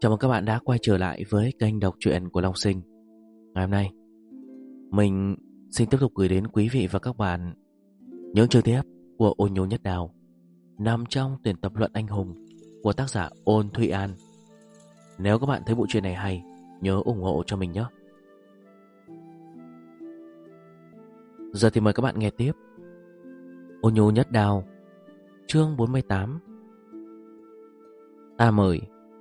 Chào mừng các bạn đã quay trở lại với kênh đọc truyện của Long Sinh. Ngày hôm nay, mình xin tiếp tục gửi đến quý vị và các bạn những chương tiếp của Ôn Nhu Nhất Đào, nằm trong tuyển tập luận anh hùng của tác giả Ôn Thụy An. Nếu các bạn thấy bộ truyện này hay, nhớ ủng hộ cho mình nhé. Giờ thì mời các bạn nghe tiếp Ôn Nhu Nhất Đào, chương 48. Ta mời.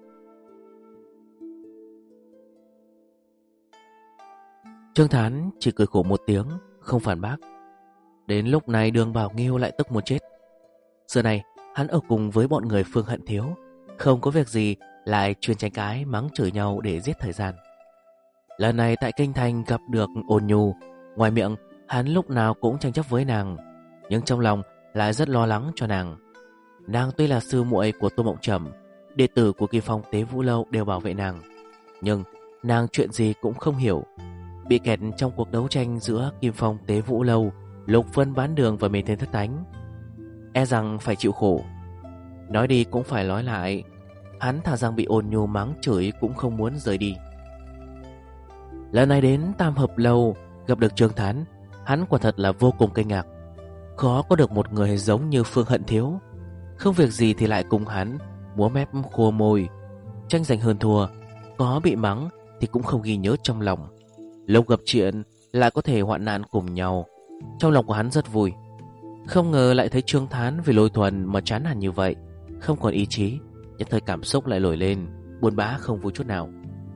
Trương Thán chỉ cười khổ một tiếng, không phản bác. Đến lúc này Đường Bảo Nghiêu lại tức muốn chết. Giờ này hắn ở cùng với bọn người Phương Hận Thiếu, không có việc gì lại chuyên tranh cãi mắng chửi nhau để giết thời gian. Lần này tại Kinh Thành gặp được Ôn Nhu, ngoài miệng hắn lúc nào cũng tranh chấp với nàng, nhưng trong lòng lại rất lo lắng cho nàng. Nàng tuy là sư muội của Tô Mộng Trầm, đệ tử của Kim Phong Tế Vũ Lâu đều bảo vệ nàng, nhưng nàng chuyện gì cũng không hiểu. Bị kẹt trong cuộc đấu tranh giữa Kim Phong Tế Vũ Lâu, Lục Vân Bán Đường và Mê Thiên Thất Thánh, e rằng phải chịu khổ. Nói đi cũng phải nói lại, hắn thà rằng bị Ôn Nhu mắng chửi cũng không muốn rời đi. Lần này đến Tam Hợp Lâu gặp được Trương Thán, hắn quả thật là vô cùng kinh ngạc. Khó có được một người giống như Phương Hận Thiếu, không việc gì thì lại cùng hắn múa mép khua môi, tranh giành hơn thua. Có bị mắng thì cũng không ghi nhớ trong lòng, lúc gặp chuyện lại có thể hoạn nạn cùng nhau. Trong lòng của hắn rất vui. Không ngờ lại thấy Trương Thán vì Lôi Thuần mà chán hẳn như vậy, không còn ý chí. Nhất thời cảm xúc lại nổi lên, buồn bã không vui chút nào.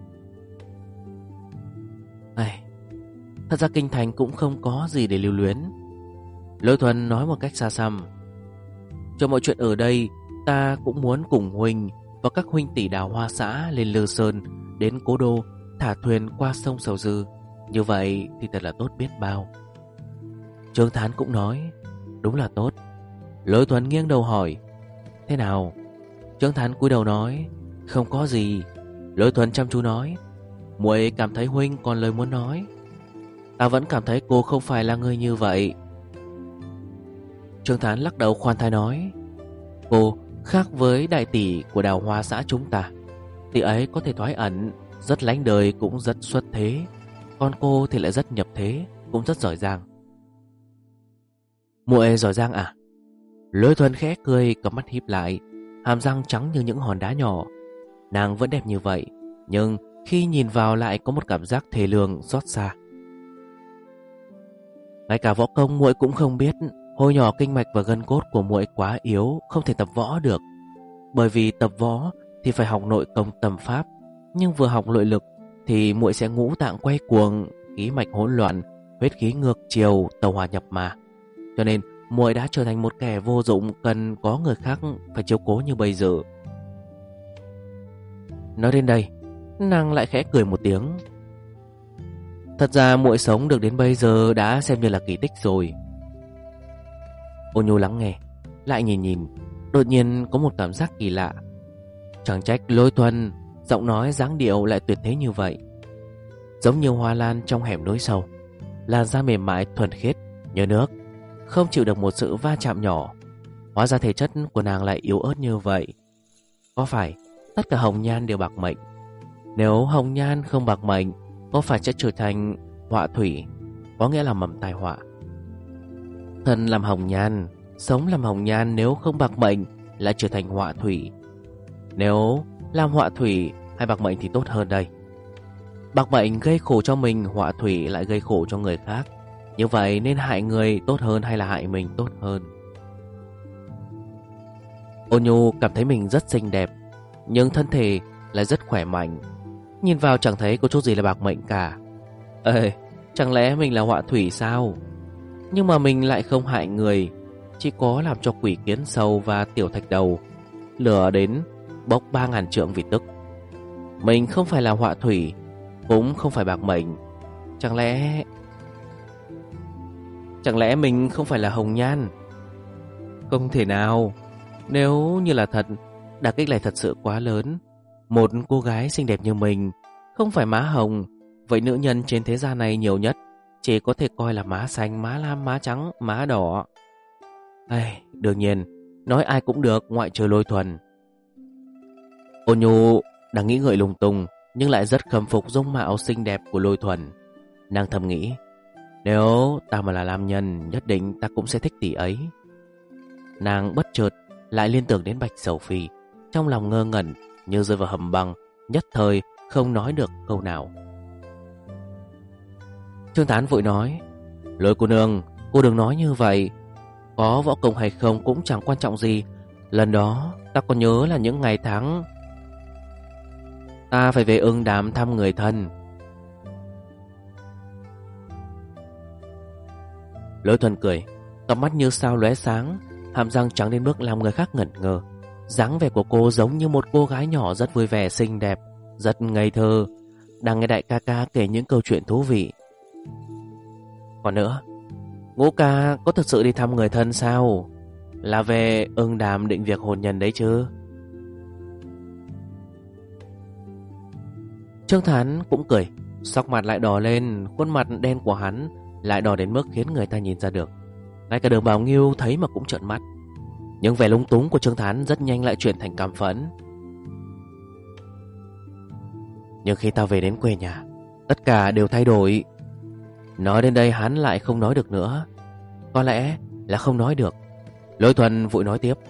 Thật ra Kinh Thành cũng không có gì để lưu luyến. Lôi Thuần nói một cách xa xăm: cho mọi chuyện ở đây, ta cũng muốn cùng huynh và các huynh tỷ Đào Hoa xã lên Lư Sơn, đến Cố Đô, thả thuyền qua sông Sầu Dư. Như vậy thì thật là tốt biết bao. Trương Thán cũng nói: đúng là tốt. Lôi Thuần nghiêng đầu hỏi: thế nào? Trương Thán cúi đầu nói: không có gì. Lôi Thuần chăm chú nói: muội cảm thấy huynh còn lời muốn nói. Ta vẫn cảm thấy cô không phải là người như vậy. Trương Thán lắc đầu khoan thai nói: cô khác với đại tỷ của Đào Hoa xã chúng ta. Tỷ ấy có thể thoái ẩn, rất lánh đời cũng rất xuất thế, còn cô thì lại rất nhập thế, cũng rất giỏi giang. Muội giỏi giang à? Lôi Thuần khẽ cười, cặp mắt híp lại, hàm răng trắng như những hòn đá nhỏ. Nàng vẫn đẹp như vậy, nhưng khi nhìn vào lại có một cảm giác thê lương xót xa. Ngay cả võ công muội cũng không biết. Hồi nhỏ kinh mạch và gân cốt của muội quá yếu, không thể tập võ được. Bởi vì tập võ thì phải học nội công tâm pháp, nhưng vừa học nội lực thì muội sẽ ngũ tạng quay cuồng, khí mạch hỗn loạn, huyết khí ngược chiều, tàu hỏa nhập ma. Cho nên muội đã trở thành một kẻ vô dụng, cần có người khác phải chiếu cố như bây giờ. Nói đến đây, nàng lại khẽ cười một tiếng. Thật ra muội sống được đến bây giờ đã xem như là kỳ tích rồi. Ôn Nhu lắng nghe, lại nhìn, đột nhiên có một cảm giác kỳ lạ. Chẳng trách Lôi Thuần giọng nói dáng điệu lại tuyệt thế như vậy, giống như hoa lan trong hẻm núi sâu, làn da mềm mại thuần khiết như nước, không chịu được một sự va chạm nhỏ. Hóa ra thể chất của nàng lại yếu ớt như vậy. Có phải tất cả hồng nhan đều bạc mệnh? Nếu hồng nhan không bạc mệnh, có phải sẽ trở thành họa thủy, có nghĩa là mầm tai họa? Thân làm hồng nhan, sống làm hồng nhan, nếu không bạc mệnh lại trở thành họa thủy. Nếu làm họa thủy hay bạc mệnh thì tốt hơn đây? Bạc mệnh gây khổ cho mình, họa thủy lại gây khổ cho người khác. Như vậy nên hại người tốt hơn hay là hại mình tốt hơn? Ôn Nhu cảm thấy mình rất xinh đẹp, nhưng thân thể lại rất khỏe mạnh. Nhìn vào chẳng thấy có chút gì là bạc mệnh cả. Chẳng lẽ mình là họa thủy sao? Nhưng mà mình lại không hại người, chỉ có làm cho quỷ kiến sâu và tiểu thạch đầu lửa đến bốc 3000 trượng vì tức. Mình không phải là họa thủy, cũng không phải bạc mệnh. Chẳng lẽ mình không phải là hồng nhan? Không thể nào. Nếu như là thật, đả kích này thật sự quá lớn. Một cô gái xinh đẹp như mình không phải má hồng, vậy nữ nhân trên thế gian này nhiều nhất chỉ có thể coi là má xanh, má lam, má trắng, má đỏ. Đương nhiên nói ai cũng được, ngoại trừ Lôi Thuần. Ôn Nhu đang nghĩ ngợi lung tung, nhưng lại rất khâm phục dung mạo xinh đẹp của Lôi Thuần. Nàng thầm nghĩ, nếu ta mà là nam nhân, nhất định ta cũng sẽ thích tỷ ấy. Nàng bất chợt lại liên tưởng đến Bạch Sầu Phi, trong lòng ngơ ngẩn như rơi vào hầm băng, nhất thời không nói được câu nào. Trương Thán vội nói, Lôi cô nương, cô đừng nói như vậy. Có võ công hay không cũng chẳng quan trọng gì. Lần đó ta còn nhớ là những ngày tháng ta phải về Ưng Đàm thăm người thân. Lôi Thuần cười, cặp mắt như sao lóe sáng, hàm răng trắng đến mức làm người khác ngẩn ngơ. Dáng vẻ của cô giống như một cô gái nhỏ rất vui vẻ xinh đẹp, rất ngây thơ, đang nghe đại ca ca kể những câu chuyện thú vị. Còn nữa, Ngũ ca có thật sự đi thăm người thân sao? Là về Ưng Đàm định việc hôn nhân đấy chứ? Trương Thán cũng cười, sắc mặt lại đỏ lên, khuôn mặt đen của hắn lại đỏ đến mức khiến người ta nhìn ra được. Ngay cả Đường Bảo Nghiêu thấy mà cũng trợn mắt. Nhưng vẻ lúng túng của Trương Thán rất nhanh lại chuyển thành cảm phẫn. Nhưng khi ta về đến quê nhà, tất cả đều thay đổi. Nói đến đây hắn lại không nói được nữa. Có lẽ là không nói được. Lôi Thuần vội nói tiếp,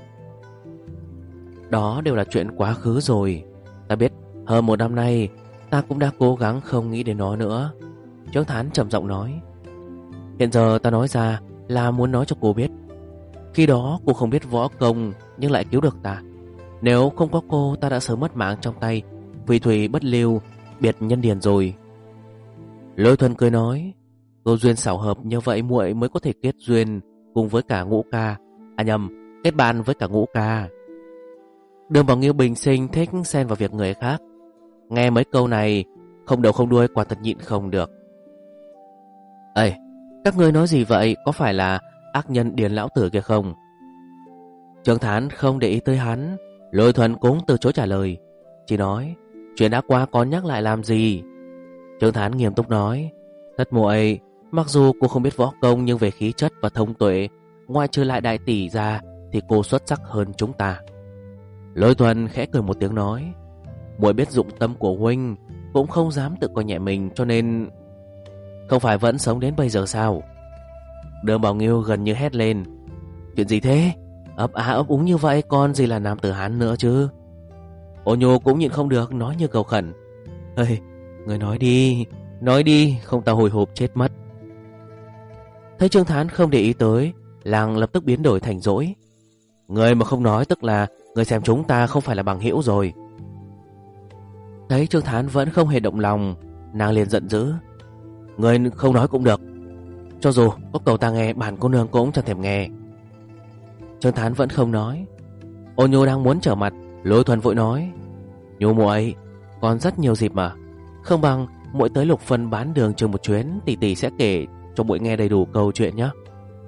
đó đều là chuyện quá khứ rồi. Ta biết hơn một năm nay ta cũng đã cố gắng không nghĩ đến nó nữa. Trương Thán trầm giọng nói, hiện giờ ta nói ra là muốn nói cho cô biết, khi đó cô không biết võ công nhưng lại cứu được ta. Nếu không có cô, ta đã sớm mất mạng trong tay Phỉ Thủy Bất Lưu biệt nhân điền rồi. Lôi Thuần cười nói, câu duyên xảo hợp như vậy muội mới có thể kết duyên cùng với cả Ngũ ca. À nhầm, kết bạn với cả Ngũ ca. Đường Bảo Nghiêu bình sinh thích xen vào việc người khác. Nghe mấy câu này không đầu không đuôi, quả thật nhịn không được. Ê, các ngươi nói gì vậy? Có phải là ác nhân Điền lão tử kia không? Trương Thán không để ý tới hắn. Lôi Thuần cũng từ chối trả lời, chỉ nói, chuyện đã qua còn nhắc lại làm gì? Trương Thán nghiêm túc nói, thất muội, mặc dù cô không biết võ công, nhưng về khí chất và thông tuệ, ngoại trừ lại đại tỷ ra thì cô xuất sắc hơn chúng ta. Lôi Thuần khẽ cười một tiếng nói, muội biết dụng tâm của huynh, cũng không dám tự coi nhẹ mình, cho nên không phải vẫn sống đến bây giờ sao? Đường Bảo Nghiêu gần như hét lên, chuyện gì thế? Ấp á ấp úng như vậy, còn gì là nam tử Hán nữa chứ? Ô Nhô cũng nhịn không được, nói như cầu khẩn, ơi, người nói đi, không ta hồi hộp chết mất. Thấy Trương Thán không để ý tới, làng lập tức biến đổi thành dỗi. Người mà không nói tức là người xem chúng ta không phải là bằng hữu rồi. Thấy Trương Thán vẫn không hề động lòng, nàng liền giận dữ, người không nói cũng được, cho dù có cầu ta nghe, bản cô nương cũng chẳng thèm nghe. Trương Thán vẫn không nói. Ô Nhô đang muốn trở mặt, Lôi Thuần vội nói, Nhô muội, còn rất nhiều dịp mà, không bằng muội tới Lục Phân bán đường chừng một chuyến, tỷ tỷ sẽ kể cho muội nghe đầy đủ câu chuyện nhé.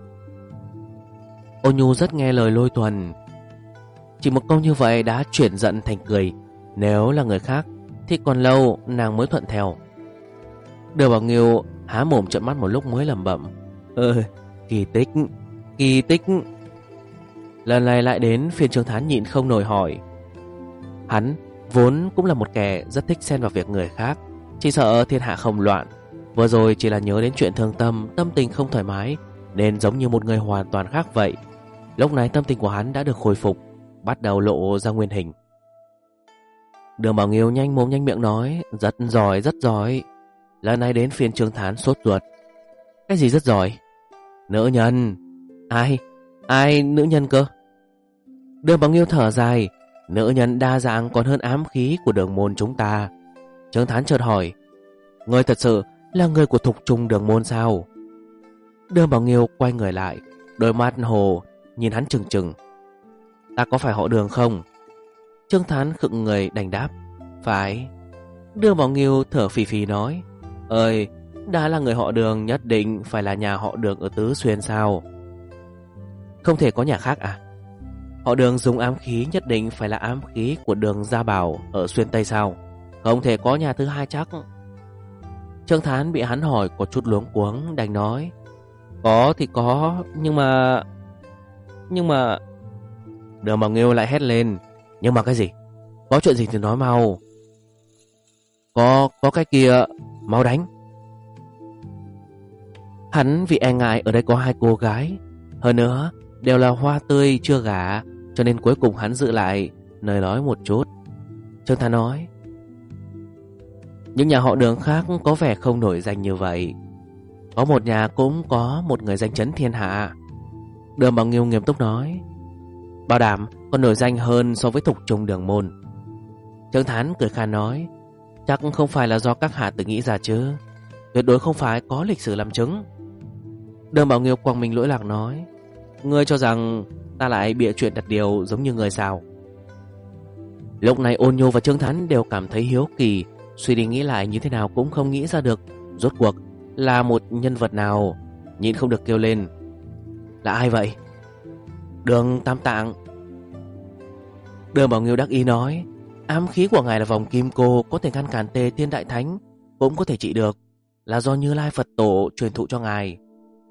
Ô Nhu rất nghe lời Lôi Thuần, chỉ một câu như vậy đã chuyển giận thành cười. Nếu là người khác thì còn lâu nàng mới thuận theo. Đường Bảo Nghiêu há mồm trợn mắt một lúc mới lẩm bẩm, kỳ tích, kỳ tích. Lần này lại đến phiên Trương Thán nhịn không nổi hỏi. Hắn vốn cũng là một kẻ rất thích xen vào việc người khác, chỉ sợ thiên hạ không loạn. Vừa rồi chỉ là nhớ đến chuyện thương tâm, tâm tình không thoải mái, nên giống như một người hoàn toàn khác vậy. Lúc này tâm tình của hắn đã được khôi phục, bắt đầu lộ ra nguyên hình. Đường Bảo Nghiêu nhanh mồm nhanh miệng nói, rất giỏi, rất giỏi. Lần này đến phiên Trương Thán sốt ruột. Cái gì rất giỏi? Nữ nhân. Ai nữ nhân cơ? Đường Bảo Nghiêu thở dài, nữ nhân đa dạng còn hơn ám khí của đường môn chúng ta. Trương Thán chợt hỏi, ngươi thật sự là người của thục trung đường môn sao? Đường Bảo Nghiêu quay người lại, đôi mắt hồ nhìn hắn trừng trừng. Ta có phải họ Đường không? Trương Thán khựng người đành đáp, phải. Đường Bảo Nghiêu thở phì phì nói, ơi, đã là người họ Đường nhất định phải là nhà họ Đường ở Tứ Xuyên sao? Không thể có nhà khác à? Họ Đường dùng ám khí nhất định phải là ám khí của Đường Gia Bảo ở Xuyên Tây sao? Không thể có nhà thứ hai chắc. Trương Thán bị hắn hỏi có chút luống cuống, đành nói, có thì có, nhưng mà... Đường Bảo Nghiêu lại hét lên, nhưng mà cái gì? Có chuyện gì thì nói mau. Có cái kia, mau đánh. Hắn vì e ngại ở đây có 2 cô gái, hơn nữa đều là hoa tươi chưa gả, cho nên cuối cùng hắn giữ lại lời nói một chút. Trương Thán nói: những nhà họ Đường khác có vẻ không nổi danh như vậy. Có một nhà cũng có một người danh chấn thiên hạ. Đường Bảo Nghiêu nghiêm túc nói: bảo đảm còn nổi danh hơn so với Thục Trung Đường môn. Trương Thán cười khan nói: chắc không phải là do các hạ tự nghĩ ra chứ, tuyệt đối không phải, có lịch sử làm chứng. Đường Bảo Nghiêu quăng mình lỗi lạc nói: ngươi cho rằng ta lại bịa chuyện đặt điều giống như người sao? Lúc này Ôn Nhu và Trương Thán đều cảm thấy hiếu kỳ, suy đi nghĩ lại như thế nào cũng không nghĩ ra được rốt cuộc là một nhân vật nào, nhịn không được kêu lên: là ai vậy? Đường Tam Tạng. Đường Bảo Nghiêu đắc ý nói: ám khí của ngài là vòng kim cô, có thể ngăn cản Tề Thiên Đại Thánh, cũng có thể trị được, là do Như Lai Phật Tổ truyền thụ cho ngài.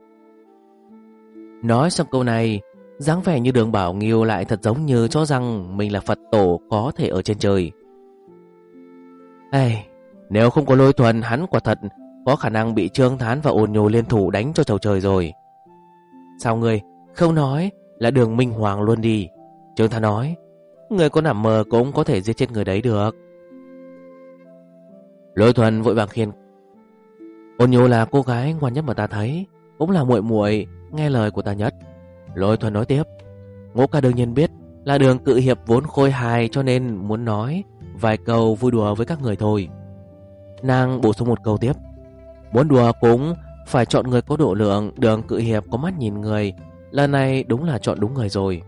Nói xong câu này, dáng vẻ như Đường Bảo Nghiêu lại thật giống như cho rằng mình là Phật Tổ có thể ở trên trời. Nếu không có Lôi Thuần, hắn quả thật có khả năng bị Trương Thán và Ôn Nhu liên thủ đánh cho chầu trời rồi. Sao ngươi không nói là Đường Minh Hoàng luôn đi? Trương Thán nói: người có nằm mơ cũng có thể giết chết người đấy được. Lôi Thuần vội vàng khiên: Ôn Nhu là cô gái ngoan nhất mà ta thấy, cũng là muội muội nghe lời của ta nhất. Lôi Thuần nói tiếp: Ngô ca đương nhiên biết là Đường cự hiệp vốn khôi hài, cho nên muốn nói vài câu vui đùa với các người thôi. Nàng bổ sung một câu tiếp: muốn đùa cũng phải chọn người có độ lượng. Đường cự hiệp có mắt nhìn người, lần này đúng là chọn đúng người rồi.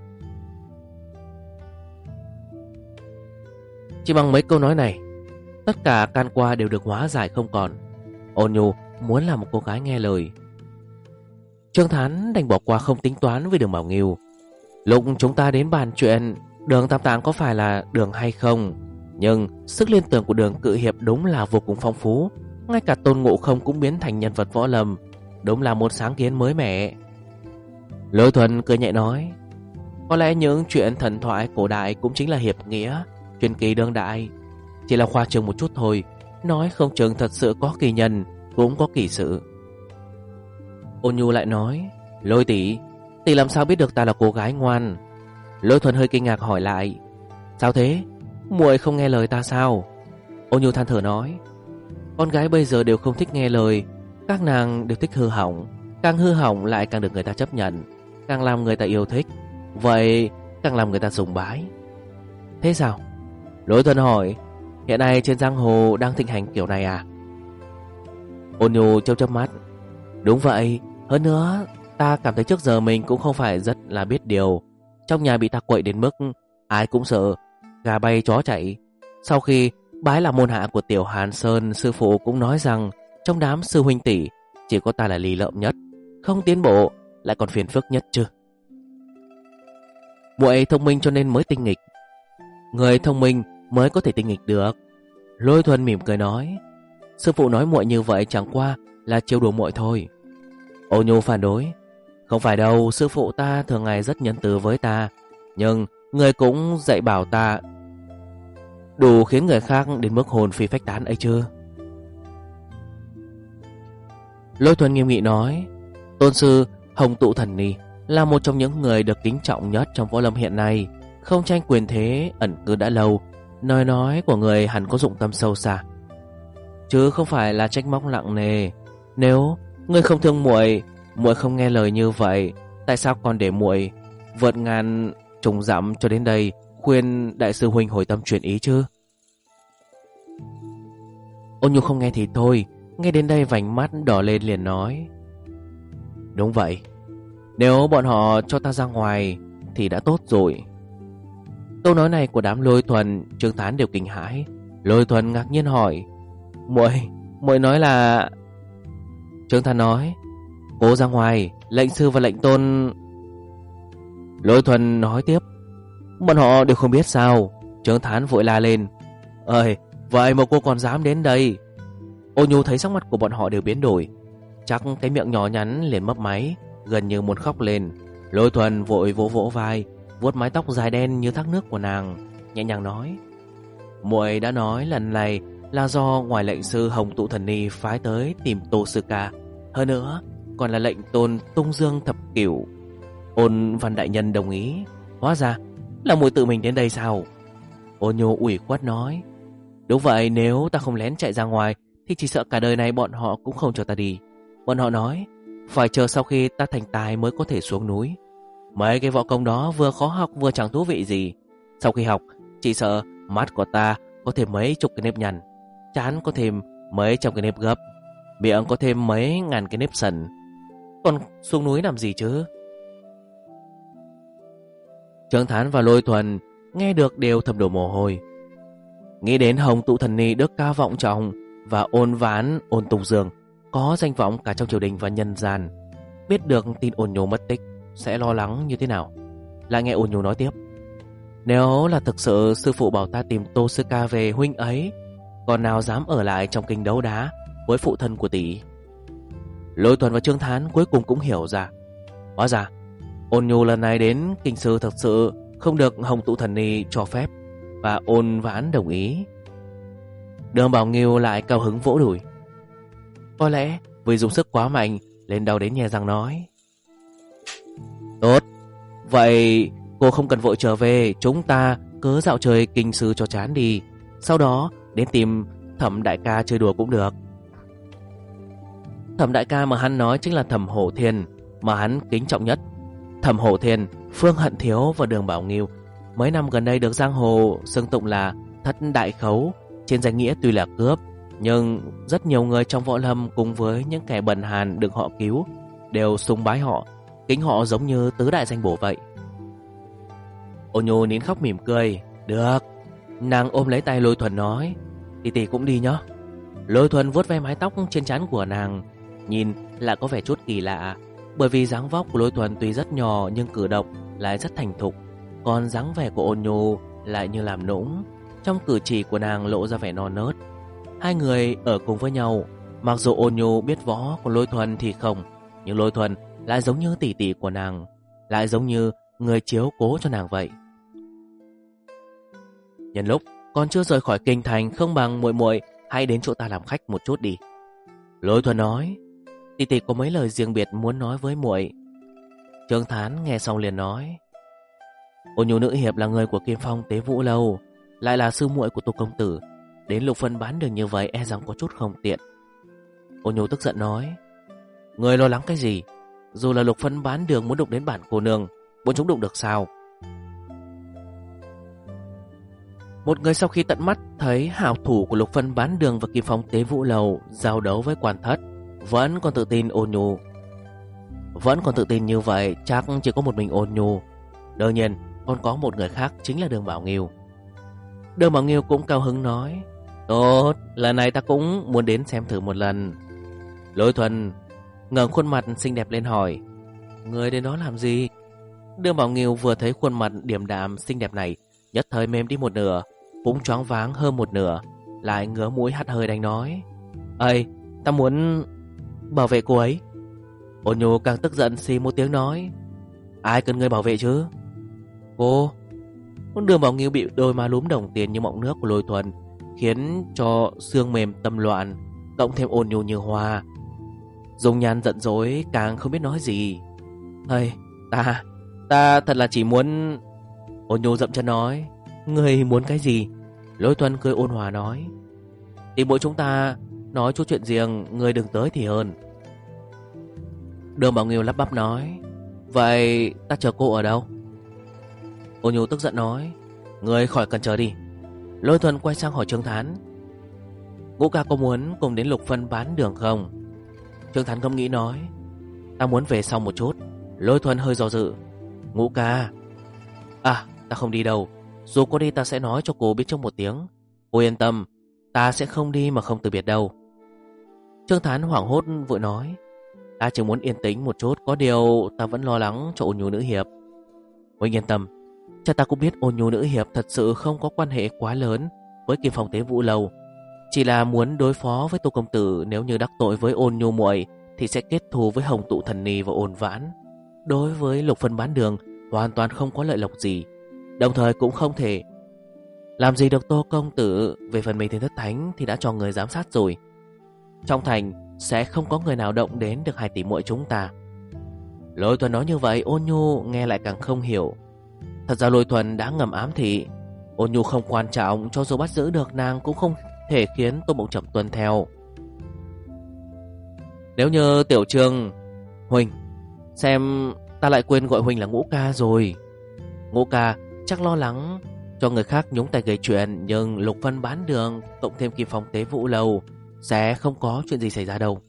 Chỉ bằng mấy câu nói này, tất cả can qua đều được hóa giải không còn. Ôn Nhu muốn là một cô gái nghe lời. Trương Thán đành bỏ qua không tính toán với Đường Bảo Nghiêu. Lúc chúng ta đến bàn chuyện Đường Tam Tạng có phải là Đường hay không, nhưng sức liên tưởng của Đường cự hiệp đúng là vô cùng phong phú. Ngay cả Tôn Ngộ Không cũng biến thành nhân vật võ lâm, đúng là một sáng kiến mới mẻ. Lôi Thuần cười nhẹ nói: có lẽ những chuyện thần thoại cổ đại cũng chính là hiệp nghĩa, truyền kỳ đương đại, chỉ là khoa trương một chút thôi. Nói không chừng thật sự có kỳ nhân, cũng có kỳ sự. Ôn Nhu lại nói: Lôi tỷ làm sao biết được ta là cô gái ngoan? Lôi Thuần hơi kinh ngạc hỏi lại: sao thế, muội không nghe lời ta sao? Ôn Nhu than thở nói: con gái bây giờ đều không thích nghe lời, các nàng đều thích hư hỏng, càng hư hỏng lại càng được người ta chấp nhận, càng làm người ta yêu thích, vậy càng làm người ta sùng bái. Thế sao? Lôi Thuần hỏi: hiện nay trên giang hồ đang thịnh hành kiểu này à? Ôn Nhu chớp chớp mắt: đúng vậy, hơn nữa ta cảm thấy trước giờ mình cũng không phải rất là biết điều. Trong nhà bị ta quậy đến mức ai cũng sợ, gà bay chó chạy. Sau khi bái là môn hạ của Tiểu Hàn Sơn, sư phụ cũng nói rằng trong đám sư huynh tỷ chỉ có ta là lì lợm nhất, không tiến bộ, lại còn phiền phức nhất chứ. Muội thông minh cho nên mới tinh nghịch, người thông minh mới có thể tinh nghịch được. Lôi Thuần mỉm cười nói: sư phụ nói muội như vậy chẳng qua là trêu đùa muội thôi. Ô Nhu phản đối: không phải đâu, sư phụ ta thường ngày rất nhân từ với ta, nhưng người cũng dạy bảo ta đủ khiến người khác đến mức hồn phi phách tán ấy chưa? Lôi Thuần nghiêm nghị nói: tôn sư Hồng Tụ Thần Ni là một trong những người được kính trọng nhất trong võ lâm hiện nay, không tranh quyền thế, ẩn cư đã lâu. Lời nói của người hẳn có dụng tâm sâu xa, chứ không phải là trách móc nặng nề. Nếu ngươi không thương muội, muội không nghe lời như vậy, tại sao còn để muội vượt ngàn trùng dặm cho đến đây khuyên đại sư huynh hồi tâm chuyển ý chứ? Ôn Nhu không nghe thì thôi, nghe đến đây vành mắt đỏ lên liền nói: đúng vậy, nếu bọn họ cho ta ra ngoài thì đã tốt rồi. Câu nói này của đám Lôi Thuần, Trương Thán đều kinh hãi. Lôi Thuần ngạc nhiên hỏi: muội nói là... Trương Thán nói: cố ra ngoài, lệnh sư và lệnh tôn. Lôi Thuần nói tiếp: bọn họ đều không biết sao? Trương Thán vội la lên: ơi, vậy mà cô còn dám đến đây? Ô Nhu thấy sắc mặt của bọn họ đều biến đổi, chắc cái miệng nhỏ nhắn liền mấp máy, gần như muốn khóc lên. Lôi Thuần vội vỗ vỗ vai, vuốt mái tóc dài đen như thác nước của nàng, nhẹ nhàng nói: muội đã nói lần này là do ngoài lệnh sư Hồng Tụ Thần Ni phái tới tìm Tô Sư Ca, hơn nữa còn là lệnh tôn Tung Dương Thập Cửu. Ôn Văn đại nhân đồng ý. Hóa ra là muội tự mình đến đây sao? Ôn Nhu ủy khuất nói. Đúng vậy, nếu ta không lén chạy ra ngoài thì chỉ sợ cả đời này bọn họ cũng không cho ta đi. Bọn họ nói phải chờ sau khi ta thành tài mới có thể xuống núi. Mấy cái võ công đó vừa khó học vừa chẳng thú vị gì. Sau khi học, chỉ sợ mắt của ta có thêm mấy chục cái nếp nhăn, trán có thêm mấy trăm cái nếp gấp, miệng có thêm mấy ngàn cái nếp sần. Còn xuống núi làm gì chứ? Trương Thán và Lôi Thuần nghe được đều thầm đổ mồ hôi. Nghĩ đến Hồng Tụ Thần Ni đức cao vọng trọng và Ôn Vãn, Ôn Tùng Dương có danh vọng cả trong triều đình và nhân gian, biết được tin Ôn Nhu mất tích sẽ lo lắng như thế nào. Lại nghe Ôn Nhu nói tiếp. Nếu là thực sự sư phụ bảo ta tìm Tô Sư Ca về, huynh ấy còn nào dám ở lại trong kinh đấu đá với phụ thân của tỷ. Lôi Thuần và Trương Thán cuối cùng cũng hiểu ra. Hóa ra Ôn Nhu lần này đến kinh sư thật sự không được Hồng Tụ Thần Ni cho phép, và Ôn Vãn đồng ý. Đường Bảo Nghiêu lại cao hứng vỗ đùi. Có lẽ vì dùng sức quá mạnh lên đau đến nhè răng nói. Tốt, vậy cô không cần vội trở về, chúng ta cứ dạo chơi kinh sư cho chán đi, sau đó đến tìm Thẩm đại ca chơi đùa cũng được. Thẩm đại ca mà hắn nói chính là Thẩm Hổ Thiên, mà hắn kính trọng nhất. Thẩm Hổ Thiên, Phương Hận Thiếu và Đường Bảo Nghiêu mấy năm gần đây được giang hồ xưng tụng là Thất Đại Khấu. Trên danh nghĩa tuy là cướp, nhưng rất nhiều người trong võ lâm cùng với những kẻ bần hàn được họ cứu đều sùng bái họ, kính họ giống như tứ đại danh bổ vậy. Ôn Nhu nín khóc mỉm cười. Được. Nàng ôm lấy tay Lôi Thuần nói. Tỷ cũng đi nhá. Lôi Thuần vuốt ve mái tóc trên trán của nàng, nhìn lại có vẻ chút kỳ lạ, bởi vì dáng vóc của Lôi Thuần tuy rất nhỏ nhưng cử động lại rất thành thục, còn dáng vẻ của Ôn Nhu lại như làm nũng. Trong cử chỉ của nàng lộ ra vẻ non nớt. Hai người ở cùng với nhau, mặc dù Ôn Nhu biết võ, còn Lôi Thuần thì không, nhưng Lôi Thuần lại giống như tỷ tỷ của nàng, lại giống như người chiếu cố cho nàng vậy. Nhân lúc còn chưa rời khỏi kinh thành, không bằng muội muội hãy đến chỗ ta làm khách một chút đi. Lôi Thuần nói. Tỷ có mấy lời riêng biệt muốn nói với muội. Trương Thán nghe xong liền nói. Ôn Nhu nữ hiệp là người của Kim Phong Tế Vũ Lâu, lại là sư muội của Tô công tử, đến Lục Phân bán đường như vậy e rằng có chút không tiện. Ôn Nhu tức giận nói. Người lo lắng cái gì? Dù là Lục Phân bán đường muốn đụng đến bản cô nương, bọn chúng đụng được sao? Một người sau khi tận mắt thấy hảo thủ của Lục Phân bán đường và Kim Phong Tế Vũ Lầu giao đấu với Quan Thất, vẫn còn tự tin Ôn Nhu. Vẫn còn tự tin như vậy, chắc chỉ có một mình Ôn Nhu. Đương nhiên còn có một người khác, chính là Đường Bảo Nghiêu. Đường Bảo Nghiêu cũng cao hứng nói. Tốt, lần này ta cũng muốn đến xem thử một lần. Lôi Thuần ngẩng khuôn mặt xinh đẹp lên hỏi. Người đến đó làm gì? Đường Bảo Nghiêu vừa thấy khuôn mặt điềm đạm xinh đẹp này, nhất thời mềm đi một nửa, cũng choáng váng hơn một nửa, lại ngứa mũi hắt hơi đánh nói. Ây, ta muốn bảo vệ cô ấy. Ôn Nhu càng tức giận xì một tiếng nói. Ai cần người bảo vệ chứ? Cô. Đường Bảo Nghiêu bị đôi má lúm đồng tiền như mọng nước của Lôi Thuần khiến cho xương mềm tâm loạn, cộng thêm Ôn Nhu như hoa, dung nhan giận dỗi càng không biết nói gì. Ây, ta thật là chỉ muốn... Ôn Nhu dậm chân nói. Người muốn cái gì? Lôi Thuần cười ôn hòa nói. Thì mỗi chúng ta nói chút chuyện riêng, người đừng tới thì hơn. Đường Bảo Nghiêu lắp bắp nói. Vậy ta chờ cô ở đâu? Ôn Nhu tức giận nói. Người khỏi cần chờ đi. Lôi Thuần quay sang hỏi Trương Thán. Ngũ ca có muốn cùng đến Lục Phân bán đường không? Trương Thán ngẫm nghĩ nói. Ta muốn về sau một chút. Lôi Thuần hơi do dự. Ngũ ca. Ta không đi đâu. Dù có đi ta sẽ nói cho cô biết trước một tiếng. Cô yên tâm, ta sẽ không đi mà không từ biệt đâu. Trương Thán hoảng hốt vội nói. Ta chỉ muốn yên tĩnh một chút, có điều ta vẫn lo lắng cho Ôn Nhu nữ hiệp. Huynh yên tâm, cha ta cũng biết Ôn Nhu nữ hiệp thật sự không có quan hệ quá lớn với Kim Phong Tế Vũ Lâu, chỉ là muốn đối phó với Tô công tử. Nếu như đắc tội với Ôn Nhu muội thì sẽ kết thù với Hồng Tụ Thần Ni và Ôn Vãn. Đối với Lục Phân bán đường hoàn toàn không có lợi lộc gì, đồng thời cũng không thể Làm gì được Tô công tử. Về phần mình thì thất thánh thì đã cho người giám sát rồi. Trong thành sẽ không có người nào động đến được 2 tỷ muội chúng ta. Lôi Thuần nói như vậy, Ôn Nhu nghe lại càng không hiểu. Thật ra Lôi Thuần đã ngầm ám thị Ôn Nhu không quan trọng, cho dù bắt giữ được nàng cũng không thể khiến Tô Mộng Trầm tuân theo. Nếu như Tiểu Trương Huynh, xem ta lại quên gọi Huynh là Ngũ ca rồi. Ngũ ca chắc lo lắng cho người khác nhúng tay gây chuyện, nhưng Lục Vân bán đường cộng thêm Kim Phong tế vũ lâu sẽ không có chuyện gì xảy ra đâu.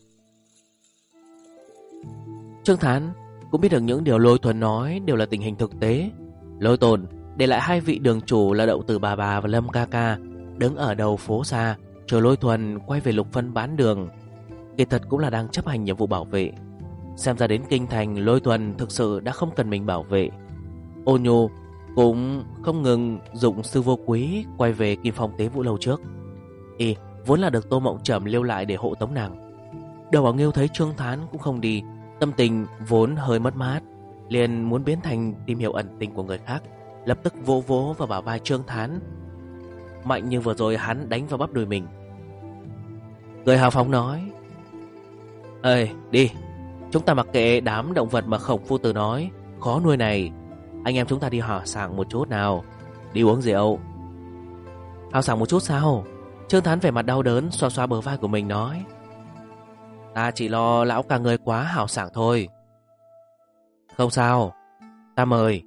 Trương Thán cũng biết được những điều Lôi Thuần nói đều là tình hình thực tế. Lôi Tồn để lại 2 vị đường chủ là Đậu Tử bà và Lâm ca ca đứng ở đầu phố xa chờ Lôi Thuần quay về Lục Vân bán đường. Kỳ thật cũng là đang chấp hành nhiệm vụ bảo vệ. Xem ra đến kinh thành, Lôi Thuần thực sự đã không cần mình bảo vệ. Ôn Nhu cũng không ngừng dụng sư vô quý quay về Kim Phong tế vũ lâu trước. Y vốn là được Tô Mộng Trầm lưu lại để hộ tống nàng. Đầu Bảo Nghiêu thấy Trương Thán cũng không đi, tâm tình vốn hơi mất mát, liền muốn biến thành tìm hiểu ẩn tình của người khác, lập tức vỗ vỗ vào bả vai Trương Thán, mạnh như vừa rồi hắn đánh vào bắp đùi mình. Người hào phóng nói: "Ơi, đi, chúng ta mặc kệ đám động vật mà Khổng phu tử nói khó nuôi này, anh em chúng ta đi hào sảng một chút nào, đi uống rượu." Hào sảng một chút sao? Trương Thán vẻ mặt đau đớn xoa xoa bờ vai của mình nói: "Ta chỉ lo lão cả người quá hào sảng thôi." "Không sao, ta mời."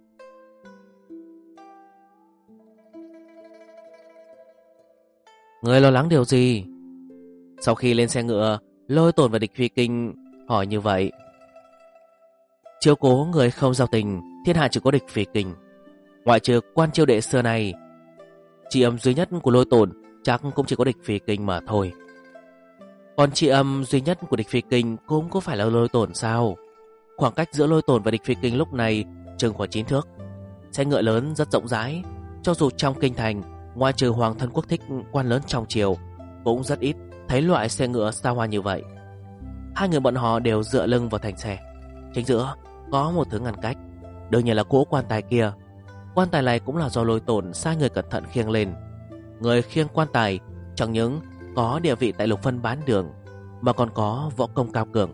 Người lo lắng điều gì? Sau khi lên xe ngựa, Lôi Tồn và Địch Phi Kinh hỏi như vậy. Chiếu cố người không giao tình, thiên hạ chỉ có Địch Phi Kinh. Ngoại trừ Quan Chiêu đệ xưa này, chị âm duy nhất của Lôi Tồn chắc cũng chỉ có Địch Phi Kinh mà thôi. Còn chị âm duy nhất của Địch Phi Kinh cũng có phải là Lôi Tồn sao? Khoảng cách giữa Lôi Tồn và Địch Phi Kinh lúc này chừng khoảng 9 thước. Xe ngựa lớn rất rộng rãi, cho dù trong kinh thành, ngoại trừ Hoàng thân quốc thích quan lớn trong triều, cũng rất ít thấy loại xe ngựa xa hoa như vậy. 2 người bọn họ đều dựa lưng vào thành xe. Chính giữa có một thứ ngăn cách, đương nhiên là cỗ quan tài kia. Quan tài này cũng là do Lôi Tồn sai người cẩn thận khiêng lên. Người khiêng quan tài chẳng những có địa vị tại Lục Vân bán đường, mà còn có võ công cao cường.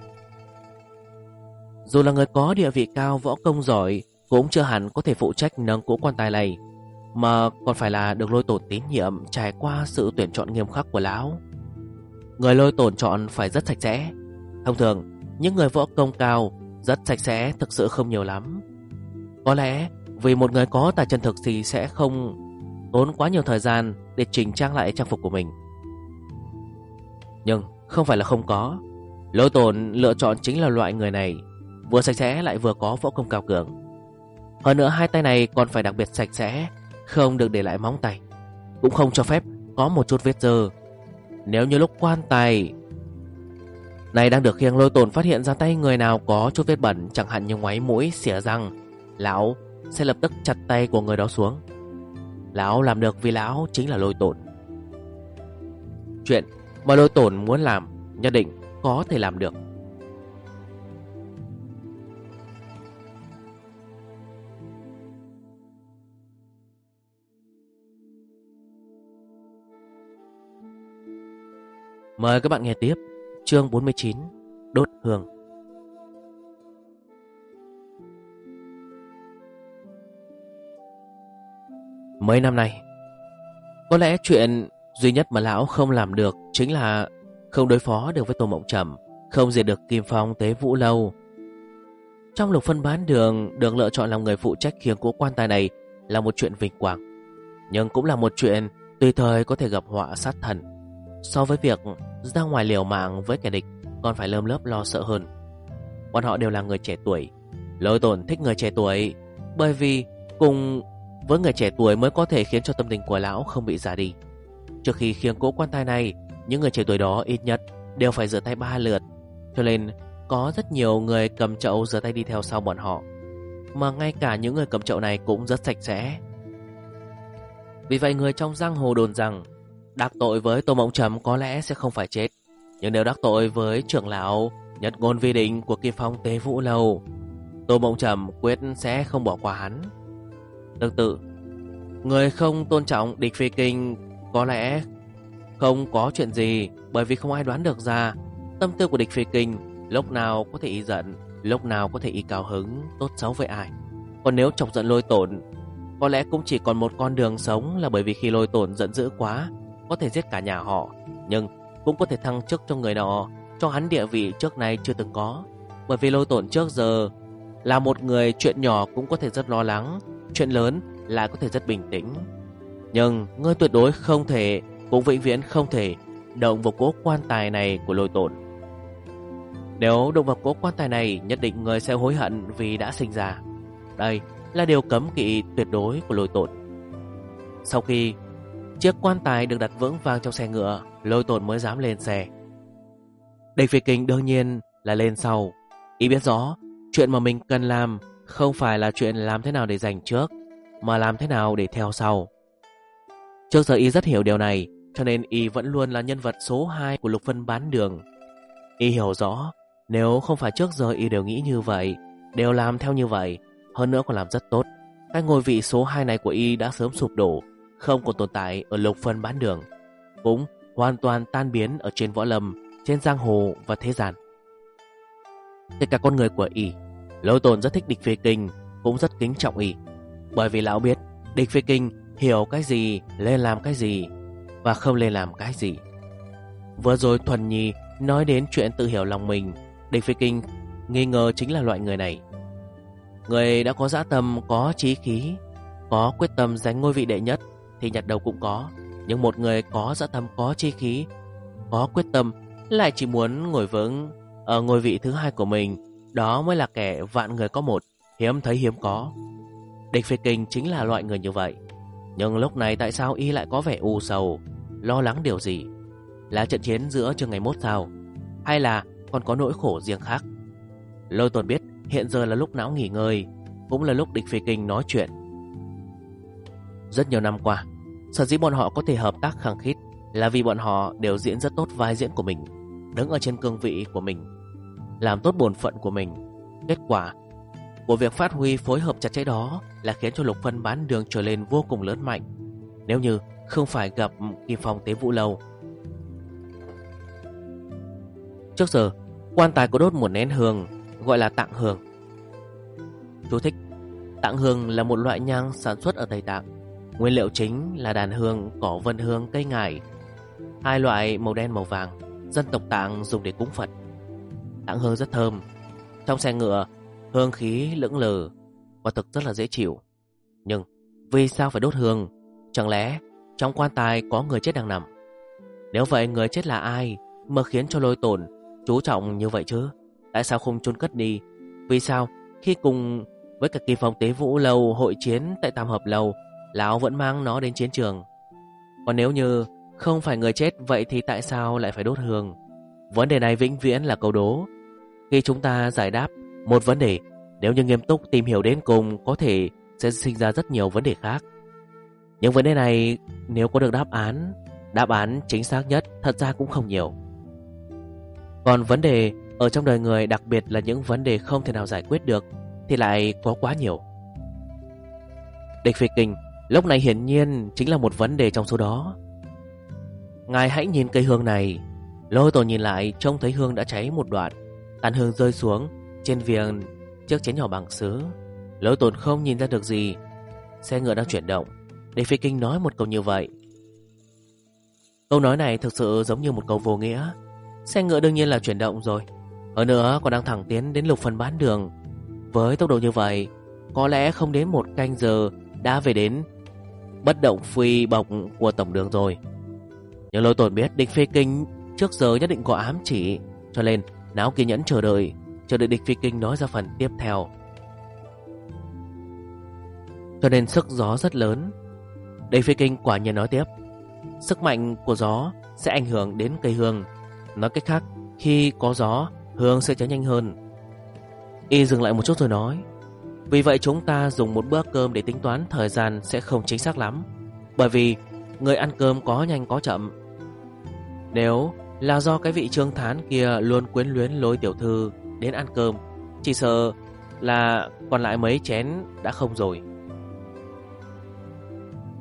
Dù là người có địa vị cao, võ công giỏi, cũng chưa hẳn có thể phụ trách nâng cỗ quan tài này, mà còn phải là được Lôi Tồn tín nhiệm, trải qua sự tuyển chọn nghiêm khắc của lão. Người Lôi Tồn chọn phải rất sạch sẽ. Thông thường, những người võ công cao rất sạch sẽ thực sự không nhiều lắm. Có lẽ vì một người có tài chân thực thì sẽ không tốn quá nhiều thời gian để chỉnh trang lại trang phục của mình. Nhưng không phải là không có. Lôi Tồn lựa chọn chính là loại người này, vừa sạch sẽ lại vừa có võ công cao cường. Hơn nữa 2 tay này còn phải đặc biệt sạch sẽ, không được để lại móng tay, cũng không cho phép có một chút vết dơ. Nếu như lúc quan tài này đang được khiêng, Lôi Tồn phát hiện ra tay người nào có chút vết bẩn, chẳng hạn như ngoáy mũi, xỉa răng, lão sẽ lập tức chặt tay của người đó xuống. Lão làm được vì lão chính là Lôi Tồn. Chuyện mà Lôi Tồn muốn làm nhất định có thể làm được. Mời các bạn nghe tiếp chương 49, đốt hương. Mấy năm nay, có lẽ chuyện duy nhất mà lão không làm được chính là không đối phó được với Tô Mộng Trầm, không diệt được Kim Phong tế vũ lâu. Trong Lục Vân bán đường, được lựa chọn làm người phụ trách khiêng cỗ quan tài này là một chuyện vinh quang, nhưng cũng là một chuyện tùy thời có thể gặp họa sát thân. So với việc ra ngoài liều mạng với kẻ địch, còn phải lơm lớp lo sợ hơn. Bọn họ đều là người trẻ tuổi. Lôi Tồn thích người trẻ tuổi, bởi vì cùng với người trẻ tuổi mới có thể khiến cho tâm tình của lão không bị già đi. Trước khi khiêng cỗ quan tài này, những người trẻ tuổi đó ít nhất đều phải rửa tay 3 lượt, cho nên có rất nhiều người cầm chậu rửa tay đi theo sau bọn họ. Mà ngay cả những người cầm chậu này cũng rất sạch sẽ. Vì vậy người trong giang hồ đồn rằng đắc tội với Tô Mộng Trầm có lẽ sẽ không phải chết, nhưng nếu đắc tội với trưởng lão Nhất Ngôn Vi Định của Kim Phong tế vũ lâu, Tô Mộng Trầm quyết sẽ không bỏ qua hắn. Tương tự, Người không tôn trọng địch phi kinh có lẽ không có chuyện gì, bởi vì không ai đoán được ra tâm tư của địch phi kinh, lúc nào có thể y giận, lúc nào có thể y cao hứng, tốt xấu với ai. Còn nếu chọc giận Lôi Tổn, có lẽ cũng chỉ còn một con đường sống, là bởi vì khi Lôi Tổn giận dữ quá, có thể giết cả nhà họ, nhưng cũng có thể thăng chức cho người nọ, cho hắn địa vị trước nay chưa từng có. Bởi vì Lôi Tổn trước giờ là một người chuyện nhỏ cũng có thể rất lo lắng, chuyện lớn lại có thể rất bình tĩnh. Nhưng ngươi tuyệt đối không thể, cũng vĩnh viễn không thể động vào cỗ quan tài này của Lôi Tổn. Nếu động vào cỗ quan tài này, nhất định ngươi sẽ hối hận vì đã sinh ra. Đây là điều cấm kỵ tuyệt đối của Lôi Tổn. Sau khi chiếc quan tài được đặt vững vàng trong xe ngựa, Lôi Tổn mới dám lên xe. Địch Phi Kinh đương nhiên là lên sau. Y biết rõ chuyện mà mình cần làm không phải là chuyện làm thế nào để giành trước, mà làm thế nào để theo sau. Trước giờ Y rất hiểu điều này, cho nên Y vẫn luôn là nhân vật số 2 của Lục Vân bán đường. Y hiểu rõ, nếu không phải trước giờ Y đều nghĩ như vậy, đều làm theo như vậy, hơn nữa còn làm rất tốt, cái ngôi vị số 2 này của Y đã sớm sụp đổ, không còn tồn tại ở Lục Vân bán đường, cũng hoàn toàn tan biến ở trên võ lâm, trên giang hồ và thế gian. Kể cả con người của Y, Lôi Tổn rất thích địch Phi Kinh, cũng rất kính trọng Y, bởi vì lão biết địch Phi Kinh hiểu cái gì, lên làm cái gì và không lên làm cái gì. Vừa rồi Thuần Nhi nói đến chuyện tự hiểu lòng mình, địch Phi Kinh nghi ngờ chính là loại người này. Người đã có dã tâm, có chí khí, có quyết tâm giành ngôi vị đệ nhất thì nhặt đầu cũng có. Nhưng một người có dã tâm, có chí khí, có quyết tâm lại chỉ muốn ngồi vững ở ngôi vị thứ 2 của mình, đó mới là kẻ vạn người có một, hiếm thấy hiếm có. Địch Phi Kinh chính là loại người như vậy. Nhưng lúc này tại sao Y lại có vẻ u sầu, lo lắng điều gì? Là trận chiến giữa Trương Ngày Mốt sao? Hay là còn có nỗi khổ riêng khác? Lôi Tổn biết hiện giờ là lúc não nghỉ ngơi, cũng là lúc địch Phi Kinh nói chuyện. Rất nhiều năm qua, sở dĩ bọn họ có thể hợp tác khăng khít là vì bọn họ đều diễn rất tốt vai diễn của mình, đứng ở trên cương vị của mình, làm tốt bổn phận của mình. Kết quả của việc phát huy phối hợp chặt chẽ đó là khiến cho Lục Vân bán đường trở lên vô cùng lớn mạnh. Nếu như không phải gặp Kim Phong Tế Vũ Lâu, trước giờ quan tài có đốt một nén hương gọi là tạng hương. Chú thích: tạng hương là một loại nhang sản xuất ở Tây Tạng. Nguyên liệu chính là đàn hương, cỏ vân hương, cây ngải, hai loại màu đen màu vàng, dân tộc Tạng dùng để cúng Phật. Tạng hương rất thơm, trong xe ngựa hương khí lững lờ, quả thực rất là dễ chịu. Nhưng vì sao phải đốt hương? Chẳng lẽ trong quan tài có người chết đang nằm? Nếu vậy người chết là ai mà khiến cho Lôi Tổn chú trọng như vậy chứ? Tại sao không chôn cất đi? Vì sao khi cùng với cả Kim Phong Tế Vũ Lâu hội chiến tại Tam Hợp Lâu, lão vẫn mang nó đến chiến trường? Còn nếu như không phải người chết, vậy thì tại sao lại phải đốt hương? Vấn đề này vĩnh viễn là câu đố. Khi chúng ta giải đáp một vấn đề, nếu như nghiêm túc tìm hiểu đến cùng, có thể sẽ sinh ra rất nhiều vấn đề khác. Những vấn đề này nếu có được đáp án chính xác nhất thật ra cũng không nhiều. Còn vấn đề ở trong đời người, đặc biệt là những vấn đề không thể nào giải quyết được, thì lại có quá nhiều. Địch Phi Kinh lúc này hiển nhiên chính là một vấn đề trong số đó. Ngài hãy nhìn cây hương này. Lôi Tổn nhìn lại, trông thấy hương đã cháy một đoạn, tàn hương rơi xuống trên viền chiếc chén nhỏ bằng sứ. Lôi Tổn không nhìn ra được gì. Xe ngựa đang chuyển động. Địch Phi Kinh nói một câu như vậy. Câu nói này thực sự giống như một câu vô nghĩa. Xe ngựa đương nhiên là chuyển động rồi, hơn nữa còn đang thẳng tiến đến Lục Vân bán đường. Với tốc độ như vậy, có lẽ không đến một canh giờ đã về đến bất động phi bọc của tổng đường rồi. Nhưng Lôi Tổn biết địch Phi Kinh trước giờ nhất định có ám chỉ, cho nên não kiên nhẫn chờ đợi địch Phi Kinh nói ra phần tiếp theo. Cho nên sức gió rất lớn. Địch Phi Kinh quả nhiên nói tiếp: sức mạnh của gió sẽ ảnh hưởng đến cây hương. Nói cách khác, khi có gió, hương sẽ cháy nhanh hơn. Y dừng lại một chút rồi nói: vì vậy chúng ta dùng một bữa cơm để tính toán thời gian sẽ không chính xác lắm, bởi vì người ăn cơm có nhanh có chậm. Nếu là do cái vị Trương Thán kia luôn quyến luyến Lôi tiểu thư đến ăn cơm, chỉ sợ là còn lại mấy chén đã không rồi.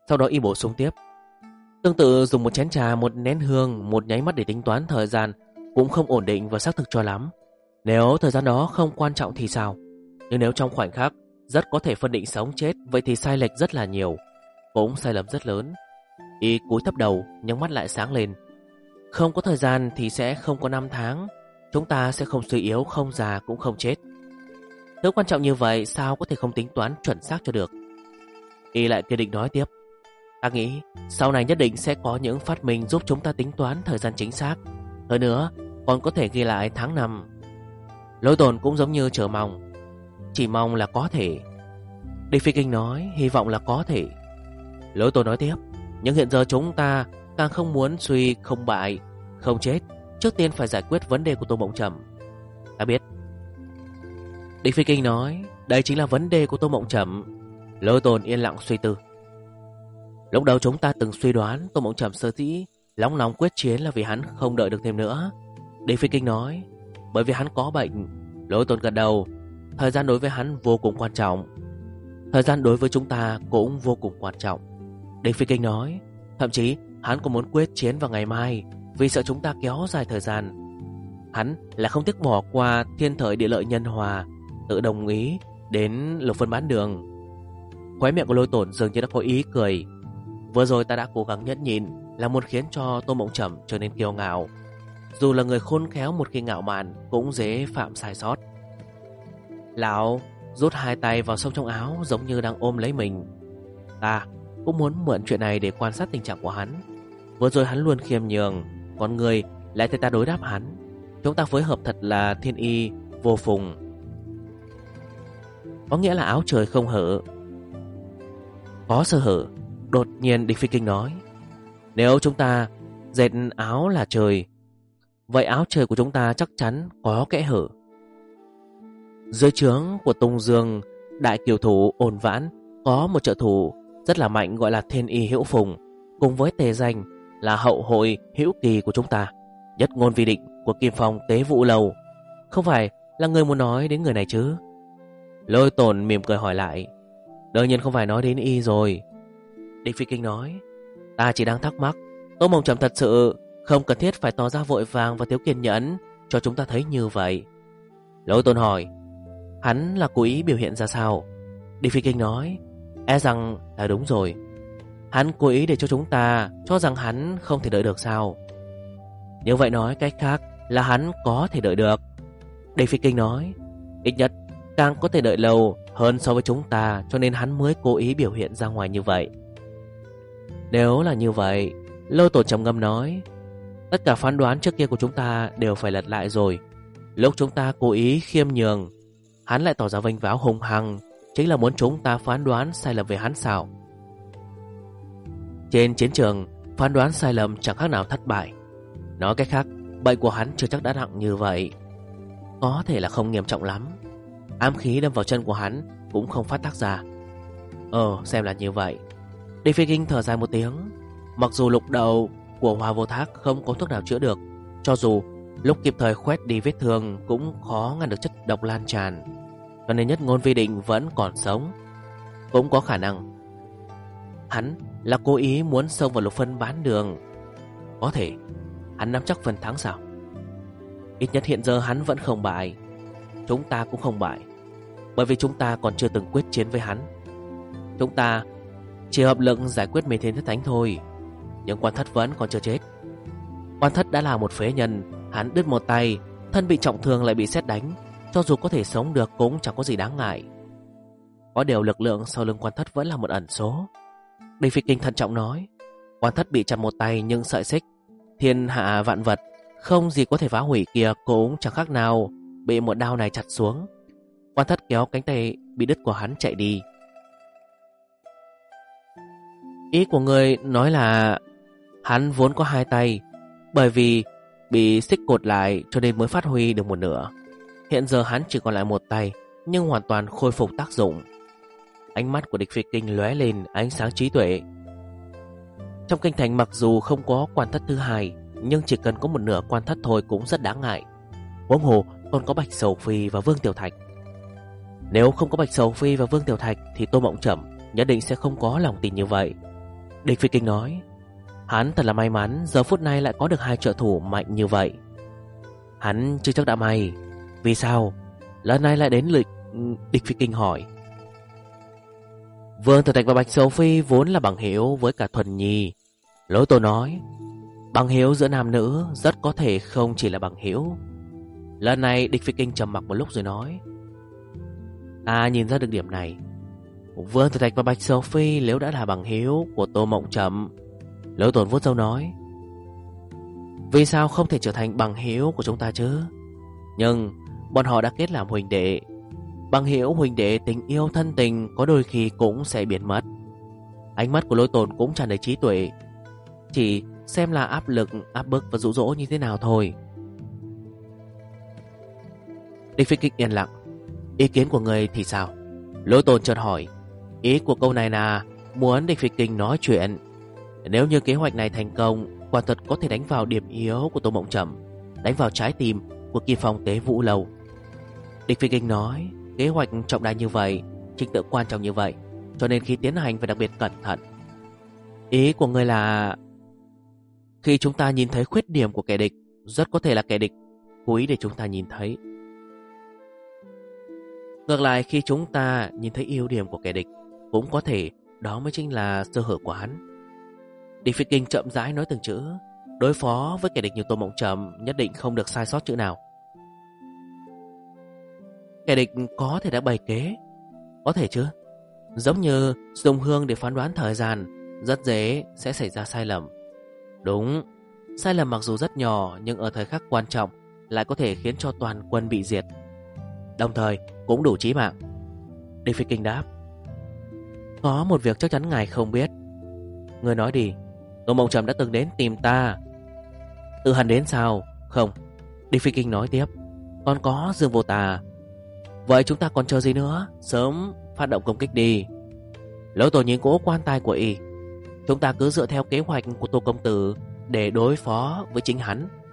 Sau đó y bổ sung tiếp: tương tự dùng một chén trà, một nén hương, một nháy mắt để tính toán thời gian cũng không ổn định và xác thực cho lắm. Nếu thời gian đó không quan trọng thì sao? Nhưng nếu trong khoảnh khắc rất có thể phân định sống chết, vậy thì sai lệch rất là nhiều, cũng sai lầm rất lớn. Y cúi thấp đầu, nhắm mắt lại sáng lên. Không có thời gian thì sẽ không có năm tháng. Chúng ta sẽ không suy yếu, không già cũng không chết. Thứ quan trọng như vậy sao có thể không tính toán chuẩn xác cho được? Y lại kiên định nói tiếp: ta nghĩ sau này nhất định sẽ có những phát minh giúp chúng ta tính toán thời gian chính xác. Hơn nữa còn có thể ghi lại tháng năm. Lôi Tồn cũng giống như chờ mong. Chỉ mong là có thể. Địch Phi Kinh nói: hy vọng là có thể. Lôi Tồn nói tiếp: nhưng hiện giờ chúng ta càng không muốn suy không bại, không chết. Trước tiên phải giải quyết vấn đề của Tô Mộng Trầm. Ta biết. Địch Phi Kinh nói: đây chính là vấn đề của Tô Mộng Trầm. Lôi Tồn yên lặng suy tư. Lúc đầu chúng ta từng suy đoán Tô Mộng Trầm sở dĩ nóng lòng quyết chiến là vì hắn không đợi được thêm nữa. Địch Phi Kinh nói: bởi vì hắn có bệnh. Lôi Tồn gật đầu: thời gian đối với hắn vô cùng quan trọng. Thời gian đối với chúng ta cũng vô cùng quan trọng. Địch Phi Kinh nói: thậm chí hắn còn muốn quyết chiến vào ngày mai, vì sợ chúng ta kéo dài thời gian. Hắn là không tiếc bỏ qua thiên thời địa lợi nhân hòa, tự đồng ý đến Lục Phân Bán Đường. Khóe miệng của Lôi Tồn dường như đã có ý cười. Vừa rồi ta đã cố gắng nhẫn nhịn là muốn khiến cho Tô Mộng Trầm trở nên kiêu ngạo. Dù là người khôn khéo, một khi ngạo mạn cũng dễ phạm sai sót. Lão rút hai tay vào sâu trong áo, giống như đang ôm lấy mình. Ta cũng muốn mượn chuyện này để quan sát tình trạng của hắn. Vừa rồi hắn luôn khiêm nhường, còn người lại thấy ta đối đáp hắn. Chúng ta phối hợp thật là thiên y vô phùng. Có nghĩa là áo trời không hở, có sơ hở. Đột nhiên Địch Phi Kinh nói: nếu chúng ta dệt áo là trời, vậy áo trời của chúng ta chắc chắn có kẽ hở. Dưới trướng của Tùng Dương đại kiều thủ Ôn Vãn có một trợ thủ rất là mạnh gọi là Thiên Y Hữu Phùng, cùng với tề danh là hậu hội hữu kỳ của chúng ta, nhất ngôn vi định của Kim Phong Tế Vũ Lầu. Không phải là người muốn nói đến người này chứ? Lôi Tồn mỉm cười hỏi lại: đương nhiên không phải nói đến y rồi. Địch Phi Kinh nói: ta chỉ đang thắc mắc, Tô Mộng Trầm thật sự không cần thiết phải tỏ ra vội vàng và thiếu kiên nhẫn cho chúng ta thấy như vậy. Lôi Tồn hỏi: hắn là cố ý biểu hiện ra sao? Địch Phi Kinh nói: e rằng là đúng rồi. Hắn cố ý để cho chúng ta cho rằng hắn không thể đợi được sao? Như vậy nói cách khác là hắn có thể đợi được. Địch Phi Kinh nói: ít nhất càng có thể đợi lâu hơn so với chúng ta, cho nên hắn mới cố ý biểu hiện ra ngoài như vậy. Nếu là như vậy, Lôi Tồn trầm ngâm nói: tất cả phán đoán trước kia của chúng ta đều phải lật lại rồi. Lúc chúng ta cố ý khiêm nhường, hắn lại tỏ ra vênh váo hung hăng, chính là muốn chúng ta phán đoán sai lầm về hắn sao? Trên chiến trường, phán đoán sai lầm chẳng khác nào thất bại. Nói cách khác, bệnh của hắn chưa chắc đã nặng như vậy. Có thể là không nghiêm trọng lắm. Ám khí đâm vào chân của hắn cũng không phát tác ra. Xem là như vậy. Địch Phi Kinh thở dài một tiếng. Mặc dù lục đầu của Hoa Vô Thác không có thuốc nào chữa được, cho dù lúc kịp thời khoét đi vết thương cũng khó ngăn được chất độc lan tràn, cho nên nhất ngôn vi định vẫn còn sống. Cũng có khả năng hắn là cố ý muốn xông vào Lục Phân Bán Đường. Có thể hắn nắm chắc phần thắng sao? Ít nhất hiện giờ hắn vẫn không bại. Chúng ta cũng không bại, bởi vì chúng ta còn chưa từng quyết chiến với hắn. Chúng ta chỉ hợp lực giải quyết Mê Thiên Thất Thánh thôi. Nhưng Quan Thất vẫn còn chưa chết. Quan Thất đã là một phế nhân. Hắn đứt một tay, thân bị trọng thương lại bị sét đánh, cho dù có thể sống được cũng chẳng có gì đáng ngại. Có điều lực lượng sau lưng Quan Thất vẫn là một ẩn số. Địch Phi Kinh thận trọng nói: Quan Thất bị chặt một tay nhưng sợi xích thiên hạ vạn vật không gì có thể phá hủy kia cũng chẳng khác nào bị một đao này chặt xuống. Quan Thất kéo cánh tay bị đứt của hắn chạy đi. Ý của người nói là hắn vốn có hai tay, bởi vì bị xích cột lại cho nên mới phát huy được một nửa. Hiện giờ hắn chỉ còn lại một tay, nhưng hoàn toàn khôi phục tác dụng. Ánh mắt của Địch Phi Kinh lóe lên ánh sáng trí tuệ. Trong kinh thành mặc dù không có Quan Thất thứ hai, nhưng chỉ cần có một nửa Quan Thất thôi cũng rất đáng ngại. Huống hồ còn có Bạch Sầu Phi và Vương Tiểu Thạch. Nếu không có Bạch Sầu Phi và Vương Tiểu Thạch thì Tô Mộng Trầm nhất định sẽ không có lòng tin như vậy. Địch Phi Kinh nói. Hắn thật là may mắn giờ phút này lại có được hai trợ thủ mạnh như vậy. Hắn chưa chắc đã may. Vì sao lần này lại đến lịch? Địch Phi Kinh hỏi. Vương Tử Thạch và Bạch Sầu Phi vốn là bằng hữu với cả Thuần Nhi. Lỗ Tổ nói. Bằng hữu giữa nam nữ rất có thể không chỉ là bằng hữu. Lần này Địch Phi Kinh trầm mặc một lúc rồi nói. Ta nhìn ra được điểm này. Vương Tử Thạch và Bạch Sầu Phi nếu đã là bằng hữu của Tô Mộng Trầm. Lỗ Tồn vuốt râu nói. Vì sao không thể trở thành bằng hữu của chúng ta chứ? Nhưng bọn họ đã kết làm huynh đệ. Bằng hữu huynh đệ tình yêu thân tình có đôi khi cũng sẽ biến mất. Ánh mắt của Lỗ Tồn cũng tràn đầy trí tuệ. Chỉ xem là áp lực, áp bức và dụ dỗ như thế nào thôi. Địch Phi Kinh yên lặng. Ý kiến của người thì sao? Lỗ Tồn chợt hỏi. Ý của câu này là muốn Địch Phi Kinh nói chuyện. Nếu như kế hoạch này thành công, quả thật có thể đánh vào điểm yếu của Tô Mộng Trầm, đánh vào trái tim của Kim Phong Tế Vũ Lâu. Địch Phi Kinh nói. Kế hoạch trọng đại như vậy, trình tự quan trọng như vậy, cho nên khi tiến hành phải đặc biệt cẩn thận. Ý của người là khi chúng ta nhìn thấy khuyết điểm của kẻ địch, rất có thể là kẻ địch cố ý để chúng ta nhìn thấy. Ngược lại, khi chúng ta nhìn thấy ưu điểm của kẻ địch, cũng có thể đó mới chính là sơ hở của hắn. Địch Phi Kinh chậm rãi nói từng chữ. Đối phó với kẻ địch như Tô Mộng Trầm nhất định không được sai sót chữ nào. Kẻ địch có thể đã bày kế. Có thể chứ. Giống như dùng hương để phán đoán thời gian, rất dễ sẽ xảy ra sai lầm. Đúng, sai lầm mặc dù rất nhỏ, nhưng ở thời khắc quan trọng lại có thể khiến cho toàn quân bị diệt, đồng thời cũng đủ chí mạng. Địch Phi Kinh đáp. Có một việc chắc chắn ngài không biết. Người nói đi. Tô Mộng Trầm đã từng đến tìm ta. Tự hắn đến sao? Không. Địch Phi Kinh nói tiếp. Còn có Dương Vô Tà. Vậy chúng ta còn chờ gì nữa? Sớm phát động công kích đi. Lỗ Tổ nhìn cố quan tài của y. Chúng ta cứ dựa theo kế hoạch của Tô Công Tử để đối phó với chính hắn.